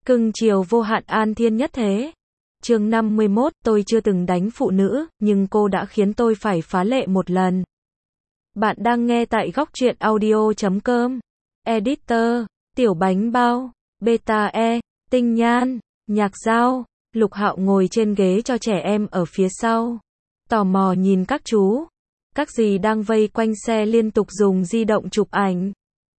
Cưng chiều vô hạn an thiên nhất thế. Chương 51, tôi chưa từng đánh phụ nữ, nhưng cô đã khiến tôi phải phá lệ một lần. Bạn đang nghe tại góc truyện audio.com. Editor, Tiểu Bánh Bao, Beta E, Tinh Nhan, Nhạc Dao. Lục Hạo ngồi trên ghế cho trẻ em ở phía sau. Tò mò nhìn các chú. Các dì đang vây quanh xe liên tục dùng di động chụp ảnh.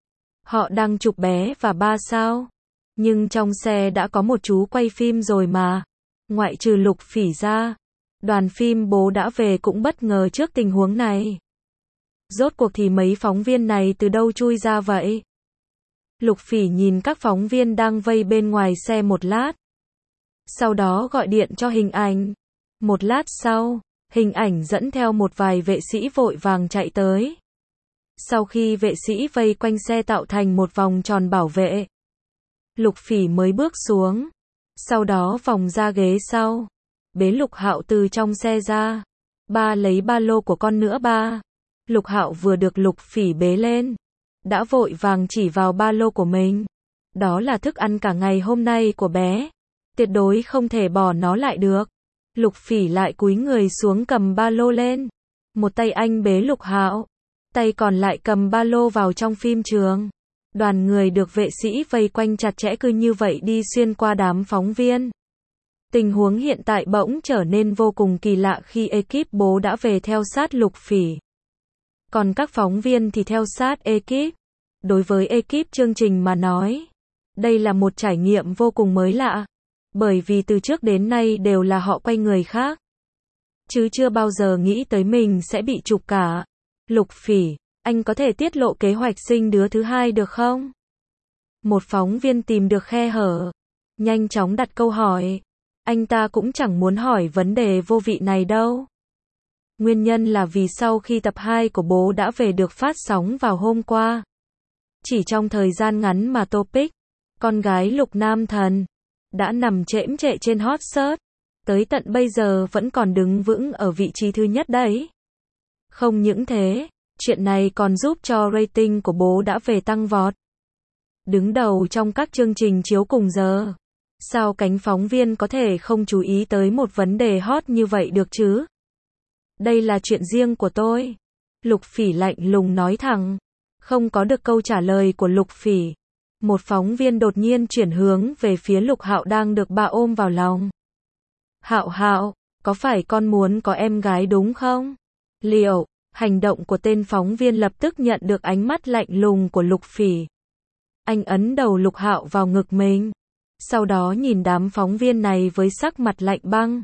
Họ đang chụp bé và ba sao? Nhưng trong xe đã có một chú quay phim rồi mà. Ngoại trừ Lục Phỉ ra, đoàn phim Bố Đã Về cũng bất ngờ trước tình huống này. Rốt cuộc thì mấy phóng viên này từ đâu chui ra vậy? Lục Phỉ nhìn các phóng viên đang vây bên ngoài xe một lát. Sau đó gọi điện cho Hình Ảnh. Một lát sau, Hình Ảnh dẫn theo một vài vệ sĩ vội vàng chạy tới. Sau khi vệ sĩ vây quanh xe tạo thành một vòng tròn bảo vệ, Lục Phỉ mới bước xuống. Sau đó vòng ra ghế sau, bế Lục Hạo từ trong xe ra. Ba lấy ba lô của con nữa ba. Lục Hạo vừa được Lục Phỉ bế lên, đã vội vàng chỉ vào ba lô của mình. Đó là thức ăn cả ngày hôm nay của bé. Tuyệt đối không thể bỏ nó lại được. Lục Phỉ lại cúi người xuống cầm ba lô lên. Một tay anh bế Lục Hạo, tay còn lại cầm ba lô vào trong phim trường. Đoàn người được vệ sĩ vây quanh chặt chẽ cứ như vậy đi xuyên qua đám phóng viên. Tình huống hiện tại bỗng trở nên vô cùng kỳ lạ khi ekip Bố Đã Về theo sát Lục Phỉ. Còn các phóng viên thì theo sát ekip. Đối với ekip chương trình mà nói, đây là một trải nghiệm vô cùng mới lạ. Bởi vì từ trước đến nay đều là họ quay người khác. Chứ chưa bao giờ nghĩ tới mình sẽ bị chụp cả. Lục Phỉ, anh có thể tiết lộ kế hoạch sinh đứa thứ hai được không? Một phóng viên tìm được khe hở, nhanh chóng đặt câu hỏi. Anh ta cũng chẳng muốn hỏi vấn đề vô vị này đâu. Nguyên nhân là vì sau khi tập 2 của Bố Đã Về được phát sóng vào hôm qua, chỉ trong thời gian ngắn mà topic, con gái Lục Nam Thần, đã nằm chễm chệ trên hot search. Tới tận bây giờ vẫn còn đứng vững ở vị trí thứ nhất đấy. Không những thế, chuyện này còn giúp cho rating của Bố Đã Về tăng vọt. Đứng đầu trong các chương trình chiếu cùng giờ. Sao cánh phóng viên có thể không chú ý tới một vấn đề hot như vậy được chứ? Đây là chuyện riêng của tôi. Lục Phỉ lạnh lùng nói thẳng. Không có được câu trả lời của Lục Phỉ. Một phóng viên đột nhiên chuyển hướng về phía Lục Hạo đang được bà ôm vào lòng. Hạo Hạo, có phải con muốn có em gái đúng không? Liệu, hành động của tên phóng viên lập tức nhận được ánh mắt lạnh lùng của Lục Phỉ. Anh ấn đầu Lục Hạo vào ngực mình. Sau đó nhìn đám phóng viên này với sắc mặt lạnh băng.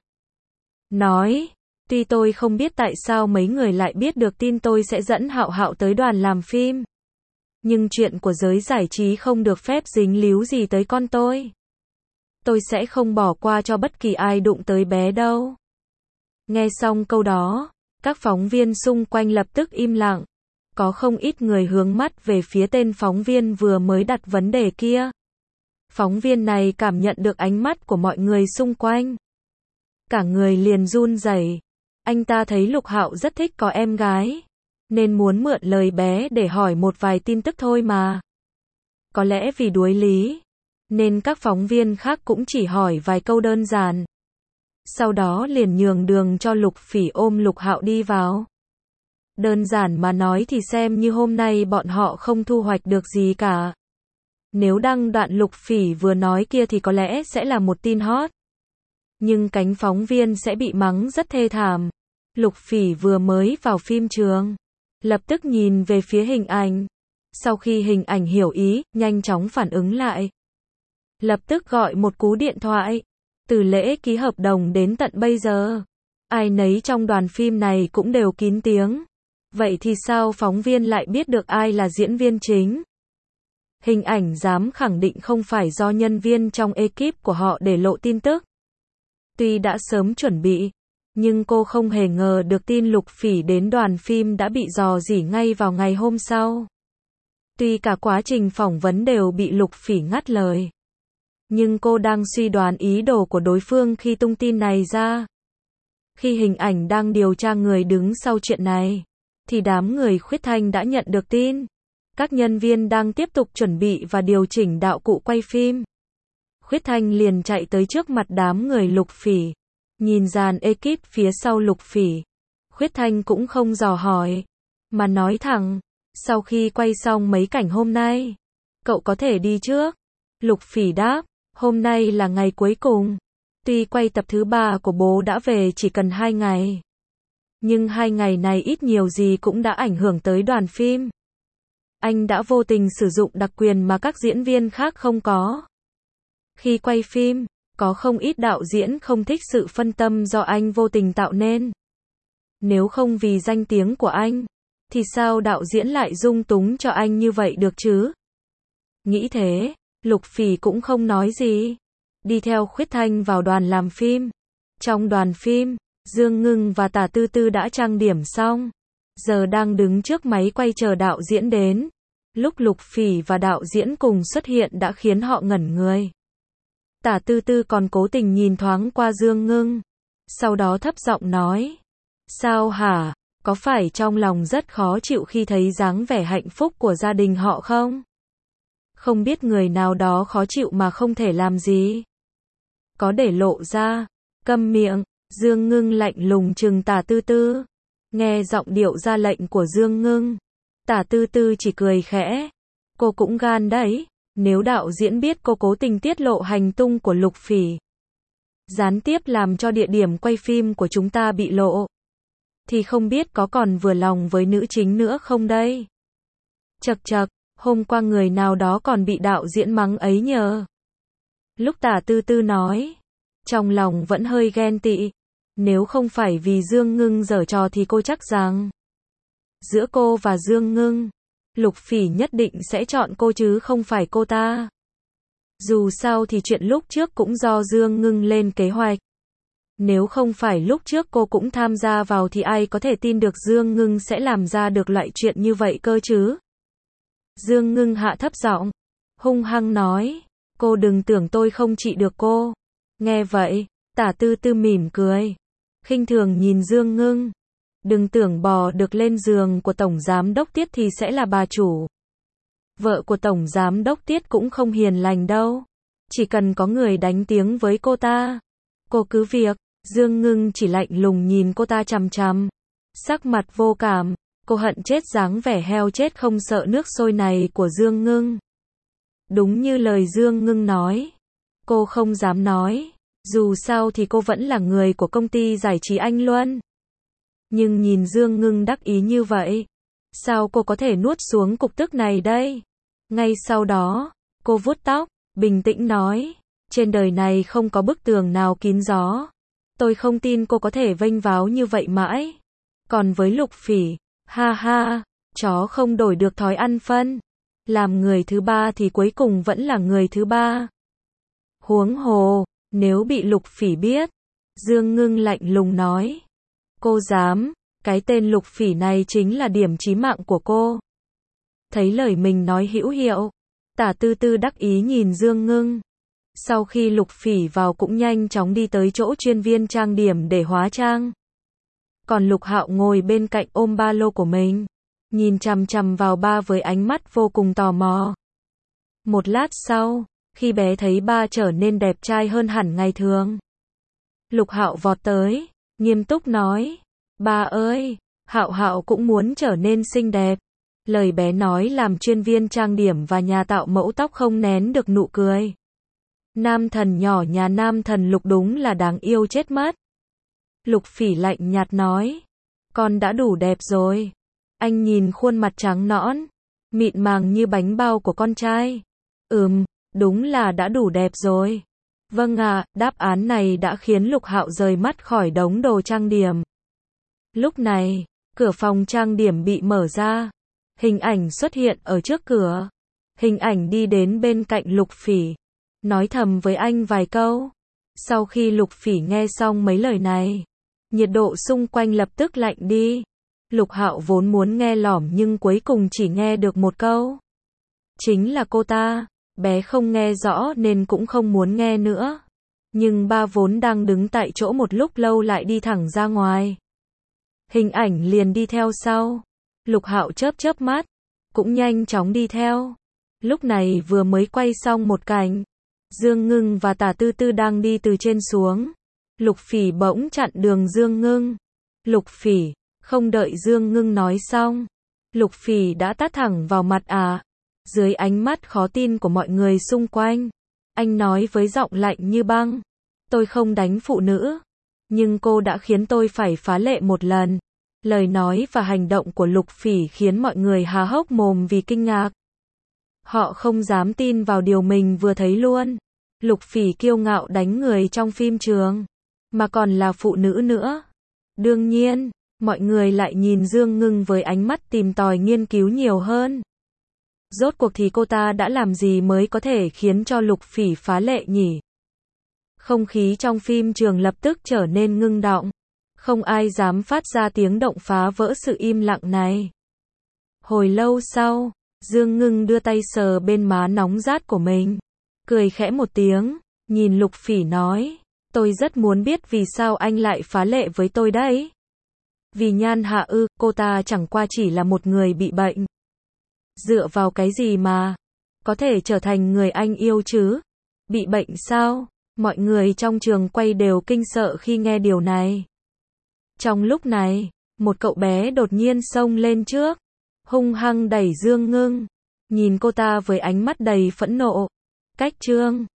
Nói, tuy tôi không biết tại sao mấy người lại biết được tin tôi sẽ dẫn Hạo Hạo tới đoàn làm phim. Nhưng chuyện của giới giải trí không được phép dính líu gì tới con tôi. Tôi sẽ không bỏ qua cho bất kỳ ai đụng tới bé đâu. Nghe xong câu đó, các phóng viên xung quanh lập tức im lặng. Có không ít người hướng mắt về phía tên phóng viên vừa mới đặt vấn đề kia. Phóng viên này cảm nhận được ánh mắt của mọi người xung quanh. Cả người liền run rẩy. Anh ta thấy Lục Hạo rất thích có em gái, nên muốn mượn lời bé để hỏi một vài tin tức thôi mà. Có lẽ vì đuối lý, nên các phóng viên khác cũng chỉ hỏi vài câu đơn giản. Sau đó liền nhường đường cho Lục Phỉ ôm Lục Hạo đi vào. Đơn giản mà nói thì xem như hôm nay bọn họ không thu hoạch được gì cả. Nếu đăng đoạn Lục Phỉ vừa nói kia thì có lẽ sẽ là một tin hot. Nhưng cánh phóng viên sẽ bị mắng rất thê thảm. Lục Phỉ vừa mới vào phim trường, lập tức nhìn về phía Hình Ảnh. Sau khi Hình Ảnh hiểu ý, nhanh chóng phản ứng lại. Lập tức gọi một cú điện thoại. Từ lễ ký hợp đồng đến tận bây giờ, ai nấy trong đoàn phim này cũng đều kín tiếng. Vậy thì sao phóng viên lại biết được ai là diễn viên chính? Hình Ảnh dám khẳng định không phải do nhân viên trong ekip của họ để lộ tin tức. Tuy đã sớm chuẩn bị, nhưng cô không hề ngờ được tin Lục Phỉ đến đoàn phim đã bị rò rỉ ngay vào ngày hôm sau. Tuy cả quá trình phỏng vấn đều bị Lục Phỉ ngắt lời, nhưng cô đang suy đoán ý đồ của đối phương khi tung tin này ra. Khi Hình Ảnh đang điều tra người đứng sau chuyện này, thì đám người Khuyết Thanh đã nhận được tin. Các nhân viên đang tiếp tục chuẩn bị và điều chỉnh đạo cụ quay phim. Khuyết Thanh liền chạy tới trước mặt đám người Lục Phỉ. Nhìn dàn ekip phía sau Lục Phỉ. Khuyết Thanh cũng không dò hỏi. Mà nói thẳng. Sau khi quay xong mấy cảnh hôm nay. Cậu có thể đi trước. Lục Phỉ đáp. Hôm nay là ngày cuối cùng. Tuy quay tập thứ 3 của bố đã về chỉ cần 2 ngày. Nhưng 2 ngày này ít nhiều gì cũng đã ảnh hưởng tới đoàn phim. Anh đã vô tình sử dụng đặc quyền mà các diễn viên khác không có. Khi quay phim, có không ít đạo diễn không thích sự phân tâm do anh vô tình tạo nên. Nếu không vì danh tiếng của anh, thì sao đạo diễn lại dung túng cho anh như vậy được chứ? Nghĩ thế, Lục Phỉ cũng không nói gì. Đi theo Khuyết Thanh vào đoàn làm phim. Trong đoàn phim, Dương Ngưng và Tả Tư Tư đã trang điểm xong. Giờ đang đứng trước máy quay chờ đạo diễn đến. Lúc Lục Phỉ và đạo diễn cùng xuất hiện đã khiến họ ngẩn người. Tả Tư Tư còn cố tình nhìn thoáng qua Dương Ngưng. Sau đó thấp giọng nói. Sao hả? Có phải trong lòng rất khó chịu khi thấy dáng vẻ hạnh phúc của gia đình họ không? Không biết người nào đó khó chịu mà không thể làm gì. Có để lộ ra. Câm miệng. Dương Ngưng lạnh lùng trừng Tả Tư Tư. Nghe giọng điệu ra lệnh của Dương Ngưng. Tả Tư Tư chỉ cười khẽ. Cô cũng gan đấy. Nếu đạo diễn biết cô cố tình tiết lộ hành tung của Lục Phỉ, gián tiếp làm cho địa điểm quay phim của chúng ta bị lộ, thì không biết có còn vừa lòng với nữ chính nữa không đây? Chậc chậc, hôm qua người nào đó còn bị đạo diễn mắng ấy nhờ. Lúc Tả Tư Tư nói, trong lòng vẫn hơi ghen tị. Nếu không phải vì Dương Ngưng giở trò thì cô chắc rằng giữa cô và Dương Ngưng, Lục Phỉ nhất định sẽ chọn cô chứ không phải cô ta. Dù sao thì chuyện lúc trước cũng do Dương Ngưng lên kế hoạch. Nếu không phải lúc trước cô cũng tham gia vào thì ai có thể tin được Dương Ngưng sẽ làm ra được loại chuyện như vậy cơ chứ? Dương Ngưng hạ thấp giọng, hung hăng nói, cô đừng tưởng tôi không trị được cô. Nghe vậy, Tả Tư Tư mỉm cười, khinh thường nhìn Dương Ngưng. Đừng tưởng bò được lên giường của Tổng Giám đốc Tiết thì sẽ là bà chủ. Vợ của Tổng Giám đốc Tiết cũng không hiền lành đâu. Chỉ cần có người đánh tiếng với cô ta, cô cứ việc. Dương Ngưng chỉ lạnh lùng nhìn cô ta chằm chằm. Sắc mặt vô cảm. Cô hận chết dáng vẻ heo chết không sợ nước sôi này của Dương Ngưng. Đúng như lời Dương Ngưng nói. Cô không dám nói. Dù sao thì cô vẫn là người của công ty giải trí Anh Luân. Nhưng nhìn Dương Ngưng đắc ý như vậy, sao cô có thể nuốt xuống cục tức này đây? Ngay sau đó, cô vuốt tóc, bình tĩnh nói, trên đời này không có bức tường nào kín gió. Tôi không tin cô có thể vênh váo như vậy mãi. Còn với Lục Phỉ, ha ha, chó không đổi được thói ăn phân. Làm người thứ ba thì cuối cùng vẫn là người thứ ba. Huống hồ, nếu bị Lục Phỉ biết, Dương Ngưng lạnh lùng nói. Cô dám, cái tên Lục Phỉ này chính là điểm chí mạng của cô. Thấy lời mình nói hữu hiệu, Tả Tư Tư đắc ý nhìn Dương Ngưng. Sau khi Lục Phỉ vào cũng nhanh chóng đi tới chỗ chuyên viên trang điểm để hóa trang. Còn Lục Hạo ngồi bên cạnh ôm ba lô của mình, nhìn chằm chằm vào ba với ánh mắt vô cùng tò mò. Một lát sau, khi bé thấy ba trở nên đẹp trai hơn hẳn ngày thường, Lục Hạo vọt tới, nghiêm túc nói, ba ơi, Hạo Hạo cũng muốn trở nên xinh đẹp. Lời bé nói làm chuyên viên trang điểm và nhà tạo mẫu tóc không nén được nụ cười. Nam thần nhỏ nhà nam thần Lục đúng là đáng yêu chết mất. Lục Phỉ lạnh nhạt nói, con đã đủ đẹp rồi. Anh nhìn khuôn mặt trắng nõn, mịn màng như bánh bao của con trai. Đúng là đã đủ đẹp rồi. Vâng ạ, đáp án này đã khiến Lục Hạo rời mắt khỏi đống đồ trang điểm. Lúc này, cửa phòng trang điểm bị mở ra. Hình ảnh xuất hiện ở trước cửa. Hình ảnh đi đến bên cạnh Lục Phỉ, nói thầm với anh vài câu. Sau khi Lục Phỉ nghe xong mấy lời này, nhiệt độ xung quanh lập tức lạnh đi. Lục Hạo vốn muốn nghe lỏm nhưng cuối cùng chỉ nghe được một câu. Chính là cô ta. Bé không nghe rõ nên cũng không muốn nghe nữa. Nhưng ba vốn đang đứng tại chỗ một lúc lâu lại đi thẳng ra ngoài. Hình ảnh liền đi theo sau. Lục Hạo chớp chớp mắt, cũng nhanh chóng đi theo. Lúc này vừa mới quay xong một cảnh, Dương Ngưng và Tả Tư Tư đang đi từ trên xuống. Lục Phỉ bỗng chặn đường Dương Ngưng. Lục Phỉ, không đợi Dương Ngưng nói xong. Lục Phỉ đã tát thẳng vào mặt Dưới ánh mắt khó tin của mọi người xung quanh, anh nói với giọng lạnh như băng. Tôi không đánh phụ nữ, nhưng cô đã khiến tôi phải phá lệ một lần. Lời nói và hành động của Lục Phỉ khiến mọi người há hốc mồm vì kinh ngạc. Họ không dám tin vào điều mình vừa thấy luôn. Lục Phỉ kiêu ngạo đánh người trong phim trường, mà còn là phụ nữ nữa. Đương nhiên, mọi người lại nhìn Dương Ngưng với ánh mắt tìm tòi nghiên cứu nhiều hơn. Rốt cuộc thì cô ta đã làm gì mới có thể khiến cho Lục Phỉ phá lệ nhỉ? Không khí trong phim trường lập tức trở nên ngưng đọng. Không ai dám phát ra tiếng động phá vỡ sự im lặng này. Hồi lâu sau, Dương Ngưng đưa tay sờ bên má nóng rát của mình. Cười khẽ một tiếng, nhìn Lục Phỉ nói. Tôi rất muốn biết vì sao anh lại phá lệ với tôi đấy. Vì Nhan Hạ ư? Cô ta chẳng qua chỉ là một người bị bệnh. Dựa vào cái gì mà có thể trở thành người anh yêu chứ? Bị bệnh sao? Mọi người trong trường quay đều kinh sợ khi nghe điều này. Trong lúc này, một cậu bé đột nhiên xông lên trước, hung hăng đẩy Dương Ngưng, nhìn cô ta với ánh mắt đầy phẫn nộ. Cách Trương